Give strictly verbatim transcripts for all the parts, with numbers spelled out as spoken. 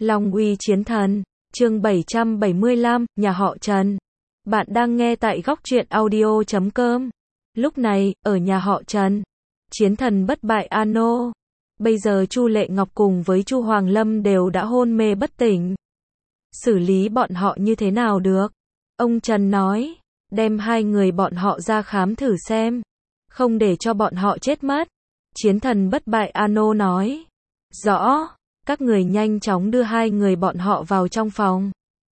Long uy chiến thần, chương bảy trăm bảy mươi lăm, nhà họ Trần. Bạn đang nghe tại góc truyện audio chấm com. Lúc này, ở nhà họ Trần, chiến thần bất bại Ano. Bây giờ Chu Lệ Ngọc cùng với Chu Hoàng Lâm đều đã hôn mê bất tỉnh. Xử lý bọn họ như thế nào được? Ông Trần nói, đem hai người bọn họ ra khám thử xem. Không để cho bọn họ chết mất. Chiến thần bất bại Ano nói, rõ. Các người nhanh chóng đưa hai người bọn họ vào trong phòng.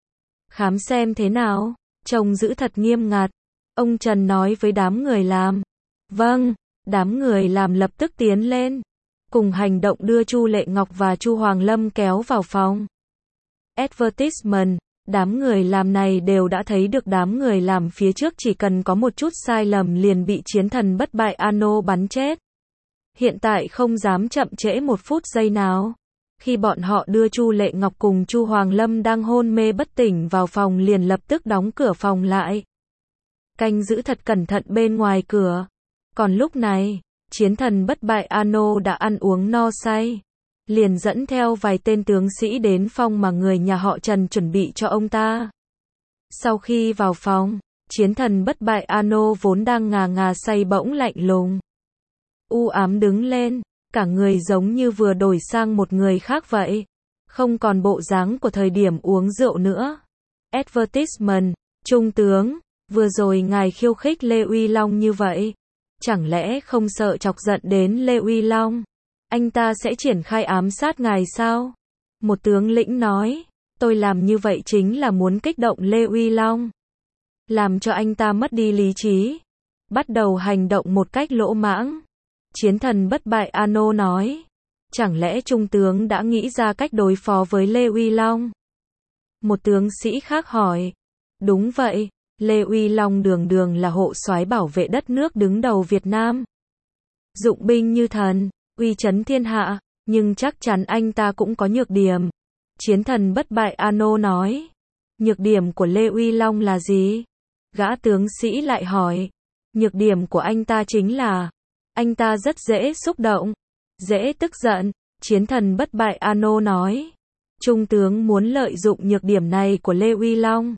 Khám xem thế nào, trông giữ thật nghiêm ngặt. Ông Trần nói với đám người làm. Vâng, đám người làm lập tức tiến lên. Cùng hành động đưa Chu Lệ Ngọc và Chu Hoàng Lâm kéo vào phòng. Advertisement, đám người làm này đều đã thấy được đám người làm phía trước chỉ cần có một chút sai lầm liền bị chiến thần bất bại Ano bắn chết. Hiện tại không dám chậm trễ một phút giây nào. Khi bọn họ đưa Chu Lệ Ngọc cùng Chu Hoàng Lâm đang hôn mê bất tỉnh vào phòng liền lập tức đóng cửa phòng lại. Canh giữ thật cẩn thận bên ngoài cửa. Còn lúc này, chiến thần bất bại Ano đã ăn uống no say. Liền dẫn theo vài tên tướng sĩ đến phòng mà người nhà họ Trần chuẩn bị cho ông ta. Sau khi vào phòng, chiến thần bất bại Ano vốn đang ngà ngà say bỗng lạnh lùng. U ám đứng lên. Cả người giống như vừa đổi sang một người khác vậy. Không còn bộ dáng của thời điểm uống rượu nữa. Advertisement, Trung tướng, vừa rồi ngài khiêu khích Lê Uy Long như vậy. Chẳng lẽ không sợ chọc giận đến Lê Uy Long? Anh ta sẽ triển khai ám sát ngài sao? Một tướng lĩnh nói, tôi làm như vậy chính là muốn kích động Lê Uy Long. Làm cho anh ta mất đi lý trí. Bắt đầu hành động một cách lỗ mãng. Chiến thần bất bại Ano nói, chẳng lẽ Trung tướng đã nghĩ ra cách đối phó với Lê Uy Long? Một tướng sĩ khác hỏi, đúng vậy, Lê Uy Long đường đường là hộ soái bảo vệ đất nước đứng đầu Việt Nam. Dụng binh như thần, uy chấn thiên hạ, nhưng chắc chắn anh ta cũng có nhược điểm. Chiến thần bất bại Ano nói, nhược điểm của Lê Uy Long là gì? Gã tướng sĩ lại hỏi, nhược điểm của anh ta chính là anh ta rất dễ xúc động, dễ tức giận. Chiến thần bất bại Ano nói, Trung tướng muốn lợi dụng nhược điểm này của Lê Uy Long.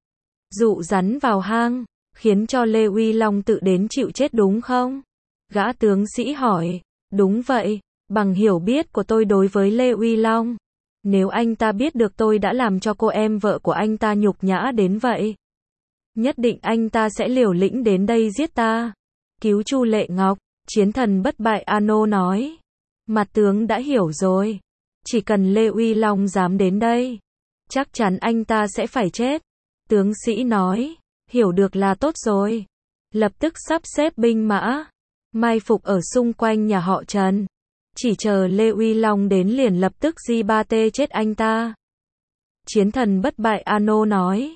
Dụ rắn vào hang, khiến cho Lê Uy Long tự đến chịu chết đúng không? Gã tướng sĩ hỏi, đúng vậy, bằng hiểu biết của tôi đối với Lê Uy Long. Nếu anh ta biết được tôi đã làm cho cô em vợ của anh ta nhục nhã đến vậy, nhất định anh ta sẽ liều lĩnh đến đây giết ta. Cứu Chu Lệ Ngọc. Chiến thần bất bại Ano nói, mặt tướng đã hiểu rồi. Chỉ cần Lê Uy Long dám đến đây, chắc chắn anh ta sẽ phải chết. Tướng sĩ nói, hiểu được là tốt rồi. Lập tức sắp xếp binh mã, mai phục ở xung quanh nhà họ Trần. Chỉ chờ Lê Uy Long đến liền lập tức gi ba tê chết anh ta. Chiến thần bất bại Ano nói,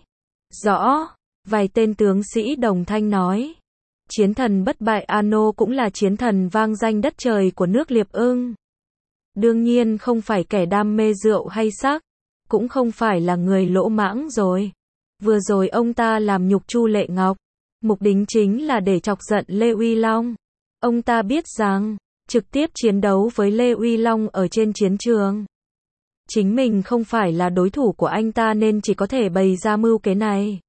rõ. Vài tên tướng sĩ đồng thanh nói. Chiến thần bất bại Ano cũng là chiến thần vang danh đất trời của nước Liệp Ưng. Đương nhiên không phải kẻ đam mê rượu hay sắc, cũng không phải là người lỗ mãng rồi. Vừa rồi ông ta làm nhục Chu Lệ Ngọc, mục đích chính là để chọc giận Lê Uy Long. Ông ta biết rằng, trực tiếp chiến đấu với Lê Uy Long ở trên chiến trường, chính mình không phải là đối thủ của anh ta nên chỉ có thể bày ra mưu kế này.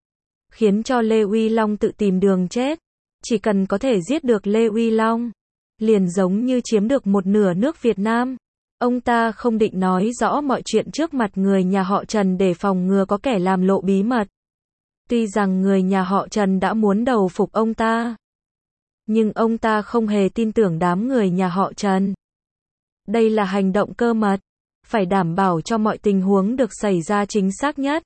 Khiến cho Lê Uy Long tự tìm đường chết. Chỉ cần có thể giết được Lê Uy Long, liền giống như chiếm được một nửa nước Việt Nam. Ông ta không định nói rõ mọi chuyện trước mặt người nhà họ Trần để phòng ngừa có kẻ làm lộ bí mật. Tuy rằng người nhà họ Trần đã muốn đầu phục ông ta, nhưng ông ta không hề tin tưởng đám người nhà họ Trần. Đây là hành động cơ mật, phải đảm bảo cho mọi tình huống được xảy ra chính xác nhất.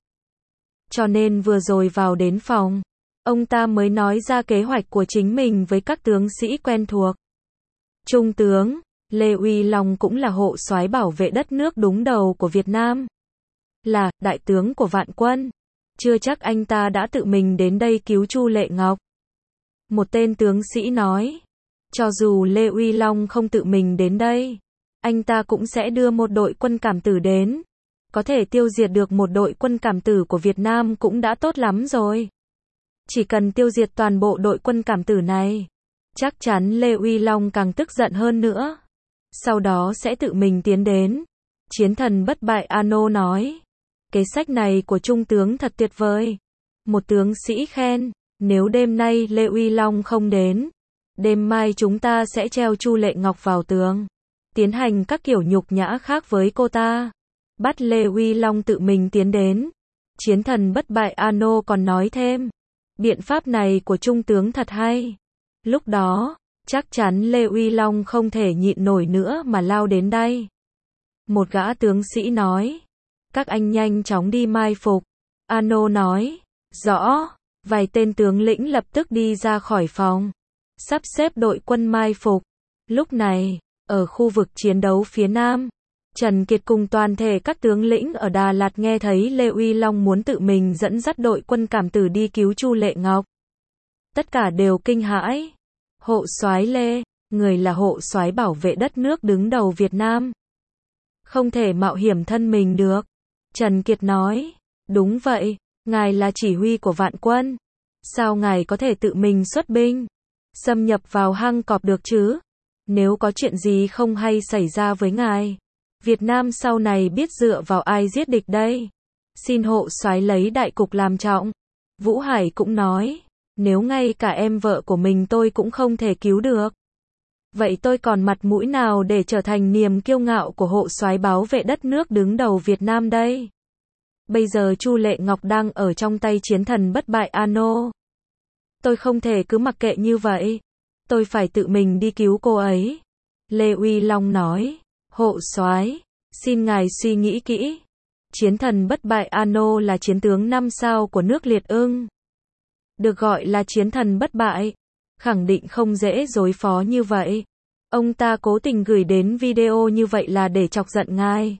Cho nên vừa rồi vào đến phòng, ông ta mới nói ra kế hoạch của chính mình với các tướng sĩ quen thuộc. Trung tướng, Lê Uy Long cũng là hộ soái bảo vệ đất nước đúng đầu của Việt Nam. Là đại tướng của vạn quân. Chưa chắc anh ta đã tự mình đến đây cứu Chu Lệ Ngọc. Một tên tướng sĩ nói. Cho dù Lê Uy Long không tự mình đến đây, anh ta cũng sẽ đưa một đội quân cảm tử đến. Có thể tiêu diệt được một đội quân cảm tử của Việt Nam cũng đã tốt lắm rồi. Chỉ cần tiêu diệt toàn bộ đội quân cảm tử này, chắc chắn Lê Uy Long càng tức giận hơn nữa. Sau đó sẽ tự mình tiến đến, Chiến thần bất bại Ano nói. Kế sách này của Trung tướng thật tuyệt vời. Một tướng sĩ khen, nếu đêm nay Lê Uy Long không đến, đêm mai chúng ta sẽ treo Chu Lệ Ngọc vào tường, tiến hành các kiểu nhục nhã khác với cô ta. Bắt Lê Uy Long tự mình tiến đến. Chiến thần bất bại Ano còn nói thêm, biện pháp này của Trung tướng thật hay. Lúc đó, chắc chắn Lê Uy Long không thể nhịn nổi nữa mà lao đến đây. Một gã tướng sĩ nói, các anh nhanh chóng đi mai phục. Ano nói, rõ. Vài tên tướng lĩnh lập tức đi ra khỏi phòng, sắp xếp đội quân mai phục. Lúc này, ở khu vực chiến đấu phía nam, Trần Kiệt cùng toàn thể các tướng lĩnh ở Đà Lạt nghe thấy Lê Uy Long muốn tự mình dẫn dắt đội quân cảm tử đi cứu Chu Lệ Ngọc. Tất cả đều kinh hãi. Hộ soái Lê, người là hộ soái bảo vệ đất nước đứng đầu Việt Nam, không thể mạo hiểm thân mình được. Trần Kiệt nói, đúng vậy, ngài là chỉ huy của vạn quân. Sao ngài có thể tự mình xuất binh, xâm nhập vào hang cọp được chứ? Nếu có chuyện gì không hay xảy ra với ngài, Việt Nam sau này biết dựa vào ai giết địch đây? Xin hộ soái lấy đại cục làm trọng. Vũ Hải cũng nói, nếu ngay cả em vợ của mình tôi cũng không thể cứu được, vậy tôi còn mặt mũi nào để trở thành niềm kiêu ngạo của hộ soái bảo vệ đất nước đứng đầu Việt Nam đây? Bây giờ Chu Lệ Ngọc đang ở trong tay chiến thần bất bại Ano. Tôi không thể cứ mặc kệ như vậy. Tôi phải tự mình đi cứu cô ấy. Lê Uy Long nói, hộ soái, xin ngài suy nghĩ kỹ. Chiến thần bất bại Ano là chiến tướng năm sao của nước Liệt Ưng. Được gọi là chiến thần bất bại, khẳng định không dễ đối phó như vậy. Ông ta cố tình gửi đến video như vậy là để chọc giận ngài,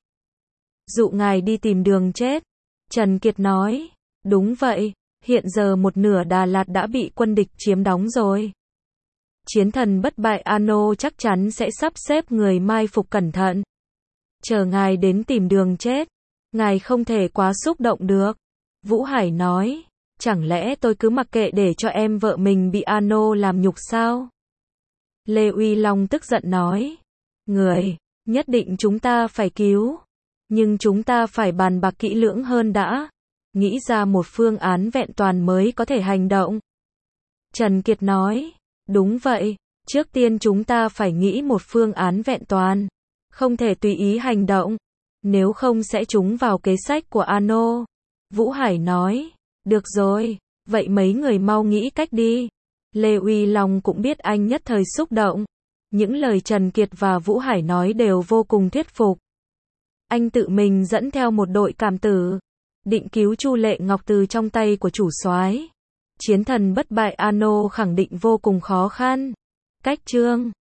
dụ ngài đi tìm đường chết. Trần Kiệt nói, đúng vậy, hiện giờ một nửa Đà Lạt đã bị quân địch chiếm đóng rồi. Chiến thần bất bại Ano chắc chắn sẽ sắp xếp người mai phục cẩn thận, chờ ngài đến tìm đường chết. Ngài không thể quá xúc động được. Vũ Hải nói, chẳng lẽ tôi cứ mặc kệ để cho em vợ mình bị Ano làm nhục sao? Lê Uy Long tức giận nói, người, nhất định chúng ta phải cứu, nhưng chúng ta phải bàn bạc kỹ lưỡng hơn đã, nghĩ ra một phương án vẹn toàn mới có thể hành động. Trần Kiệt nói, đúng vậy, trước tiên chúng ta phải nghĩ một phương án vẹn toàn, không thể tùy ý hành động, nếu không sẽ trúng vào kế sách của Ano. Vũ Hải nói, được rồi, vậy mấy người mau nghĩ cách đi. Lê Uy Long cũng biết anh nhất thời xúc động. Những lời Trần Kiệt và Vũ Hải nói đều vô cùng thuyết phục. Anh tự mình dẫn theo một đội cảm tử, định cứu Chu Lệ Ngọc từ trong tay của chủ soái. Chiến thần bất bại Ano khẳng định vô cùng khó khăn. Cách chương